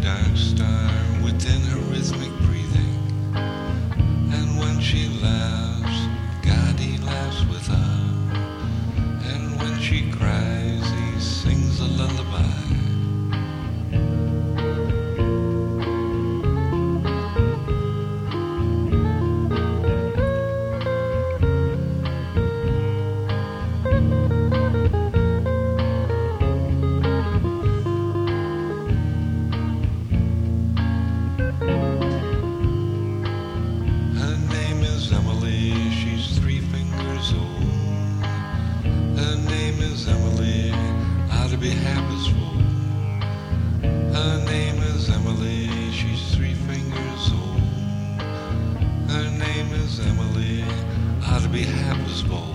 dark star within her rhythmic breathing. And when she laughs, God, he laughs with her. And when she cries, he sings a lullaby. Be happy fool. Her name is Emily, she's 3 fingers old. Her name is Emily, ought to be happy bowl.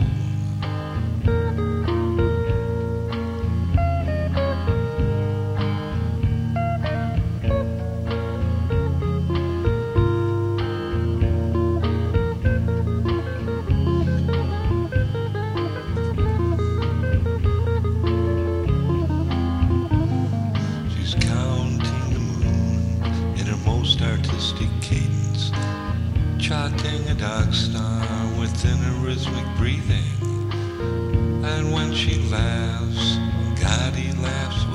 Artistic cadence, charting a dark star within a rhythmic breathing. And when she laughs, God, he laughs